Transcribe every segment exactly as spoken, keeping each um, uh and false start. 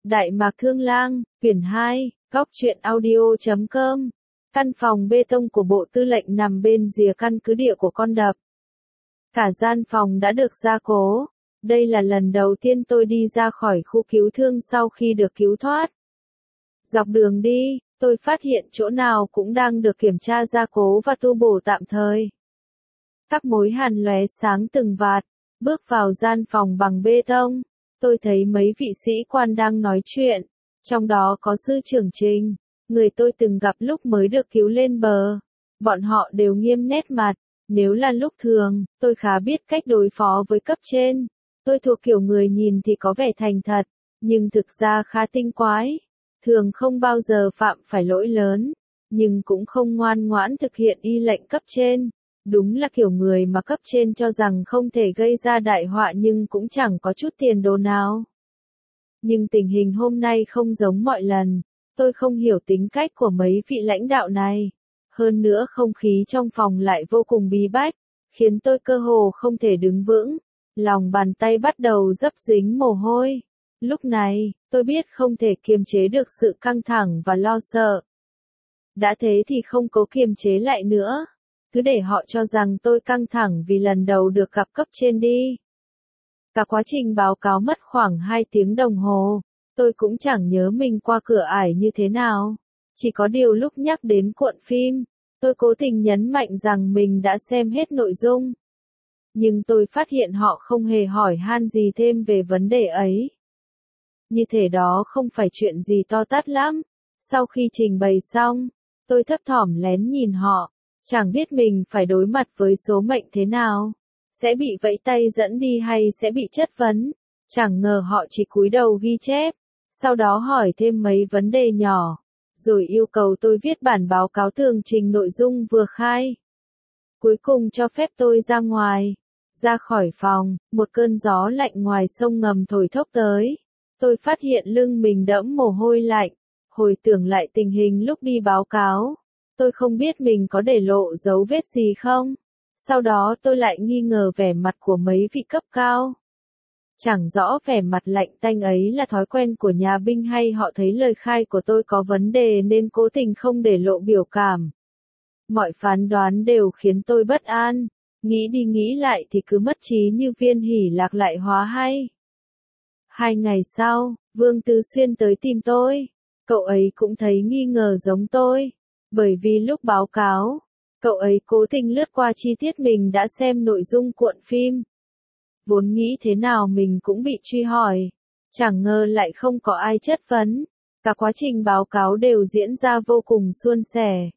Đại Mạc Thương Lang, quyển hai, góc truyện audio chấm com. Căn phòng bê tông của Bộ Tư lệnh nằm bên rìa căn cứ địa của con đập. Cả gian phòng đã được gia cố. Đây là lần đầu tiên tôi đi ra khỏi khu cứu thương sau khi được cứu thoát. Dọc đường đi, tôi phát hiện chỗ nào cũng đang được kiểm tra gia cố và tu bổ tạm thời. Các mối hàn lóe sáng từng vạt. Bước vào gian phòng bằng bê tông, tôi thấy mấy vị sĩ quan đang nói chuyện, trong đó có sư trưởng Trình, người tôi từng gặp lúc mới được cứu lên bờ. Bọn họ đều nghiêm nét mặt, nếu là lúc thường, tôi khá biết cách đối phó với cấp trên. Tôi thuộc kiểu người nhìn thì có vẻ thành thật, nhưng thực ra khá tinh quái. Thường không bao giờ phạm phải lỗi lớn, nhưng cũng không ngoan ngoãn thực hiện y lệnh cấp trên. Đúng là kiểu người mà cấp trên cho rằng không thể gây ra đại họa nhưng cũng chẳng có chút tiền đồ nào. Nhưng tình hình hôm nay không giống mọi lần, tôi không hiểu tính cách của mấy vị lãnh đạo này. Hơn nữa không khí trong phòng lại vô cùng bí bách, khiến tôi cơ hồ không thể đứng vững. Lòng bàn tay bắt đầu dấp dính mồ hôi. Lúc này, tôi biết không thể kiềm chế được sự căng thẳng và lo sợ. Đã thế thì không cố kiềm chế lại nữa. Cứ để họ cho rằng tôi căng thẳng vì lần đầu được gặp cấp trên đi. Cả quá trình báo cáo mất khoảng hai tiếng đồng hồ, tôi cũng chẳng nhớ mình qua cửa ải như thế nào. Chỉ có điều lúc nhắc đến cuộn phim, tôi cố tình nhấn mạnh rằng mình đã xem hết nội dung. Nhưng tôi phát hiện họ không hề hỏi han gì thêm về vấn đề ấy. Như thể đó không phải chuyện gì to tát lắm. Sau khi trình bày xong, tôi thấp thỏm lén nhìn họ. Chẳng biết mình phải đối mặt với số mệnh thế nào, sẽ bị vẫy tay dẫn đi hay sẽ bị chất vấn. Chẳng ngờ họ chỉ cúi đầu ghi chép, sau đó hỏi thêm mấy vấn đề nhỏ, rồi yêu cầu tôi viết bản báo cáo tường trình nội dung vừa khai. Cuối cùng cho phép tôi ra ngoài. Ra khỏi phòng, một cơn gió lạnh ngoài sông ngầm thổi thốc tới. Tôi phát hiện lưng mình đẫm mồ hôi lạnh, hồi tưởng lại tình hình lúc đi báo cáo. Tôi không biết mình có để lộ dấu vết gì không. Sau đó tôi lại nghi ngờ vẻ mặt của mấy vị cấp cao. Chẳng rõ vẻ mặt lạnh tanh ấy là thói quen của nhà binh hay họ thấy lời khai của tôi có vấn đề nên cố tình không để lộ biểu cảm. Mọi phán đoán đều khiến tôi bất an. Nghĩ đi nghĩ lại thì cứ mất trí như Viên Hỷ Lạc lại hóa hay. Hai ngày sau, Vương Tứ Xuyên tới tìm tôi. Cậu ấy cũng thấy nghi ngờ giống tôi. Bởi vì lúc báo cáo, cậu ấy cố tình lướt qua chi tiết mình đã xem nội dung cuộn phim. Vốn nghĩ thế nào mình cũng bị truy hỏi. Chẳng ngờ lại không có ai chất vấn. Cả quá trình báo cáo đều diễn ra vô cùng suôn sẻ.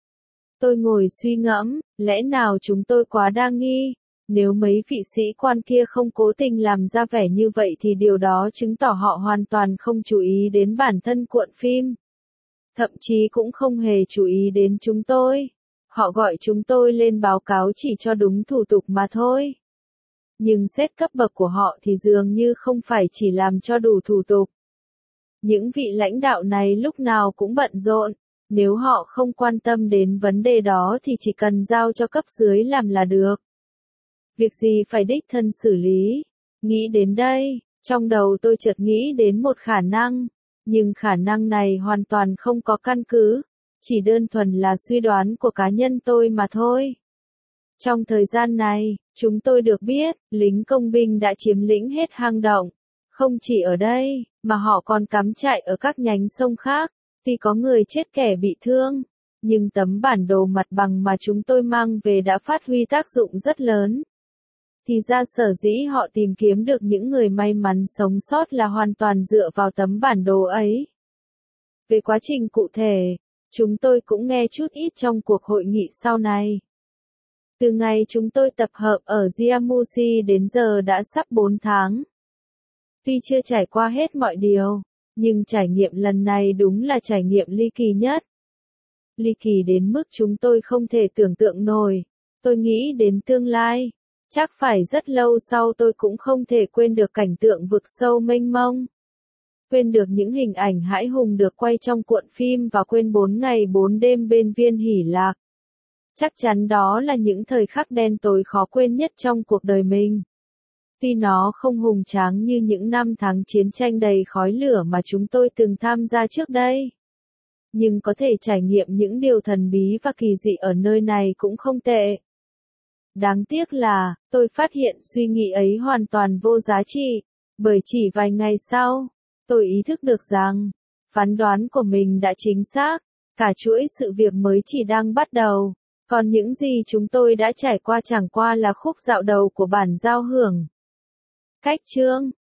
Tôi ngồi suy ngẫm, lẽ nào chúng tôi quá đa nghi? Nếu mấy vị sĩ quan kia không cố tình làm ra vẻ như vậy thì điều đó chứng tỏ họ hoàn toàn không chú ý đến bản thân cuộn phim. Thậm chí cũng không hề chú ý đến chúng tôi. Họ gọi chúng tôi lên báo cáo chỉ cho đúng thủ tục mà thôi. Nhưng xét cấp bậc của họ thì dường như không phải chỉ làm cho đủ thủ tục. Những vị lãnh đạo này lúc nào cũng bận rộn. Nếu họ không quan tâm đến vấn đề đó thì chỉ cần giao cho cấp dưới làm là được. Việc gì phải đích thân xử lý. Nghĩ đến đây, trong đầu tôi chợt nghĩ đến một khả năng. Nhưng khả năng này hoàn toàn không có căn cứ, chỉ đơn thuần là suy đoán của cá nhân tôi mà thôi. Trong thời gian này, chúng tôi được biết, lính công binh đã chiếm lĩnh hết hang động. Không chỉ ở đây, mà họ còn cắm trại ở các nhánh sông khác, vì có người chết kẻ bị thương. Nhưng tấm bản đồ mặt bằng mà chúng tôi mang về đã phát huy tác dụng rất lớn. Thì ra sở dĩ họ tìm kiếm được những người may mắn sống sót là hoàn toàn dựa vào tấm bản đồ ấy. Về quá trình cụ thể, chúng tôi cũng nghe chút ít trong cuộc hội nghị sau này. Từ ngày chúng tôi tập hợp ở Jiamusi đến giờ đã sắp bốn tháng. Tuy chưa trải qua hết mọi điều, nhưng trải nghiệm lần này đúng là trải nghiệm ly kỳ nhất. Ly kỳ đến mức chúng tôi không thể tưởng tượng nổi. Tôi nghĩ đến tương lai. Chắc phải rất lâu sau tôi cũng không thể quên được cảnh tượng vực sâu mênh mông. Quên được những hình ảnh hãi hùng được quay trong cuộn phim và quên bốn ngày bốn đêm bên Viên Hỷ Lạc. Chắc chắn đó là những thời khắc đen tối khó quên nhất trong cuộc đời mình. Tuy nó không hùng tráng như những năm tháng chiến tranh đầy khói lửa mà chúng tôi từng tham gia trước đây, nhưng có thể trải nghiệm những điều thần bí và kỳ dị ở nơi này cũng không tệ. Đáng tiếc là, tôi phát hiện suy nghĩ ấy hoàn toàn vô giá trị, bởi chỉ vài ngày sau, tôi ý thức được rằng, phán đoán của mình đã chính xác, cả chuỗi sự việc mới chỉ đang bắt đầu, còn những gì chúng tôi đã trải qua chẳng qua là khúc dạo đầu của bản giao hưởng. Cách chương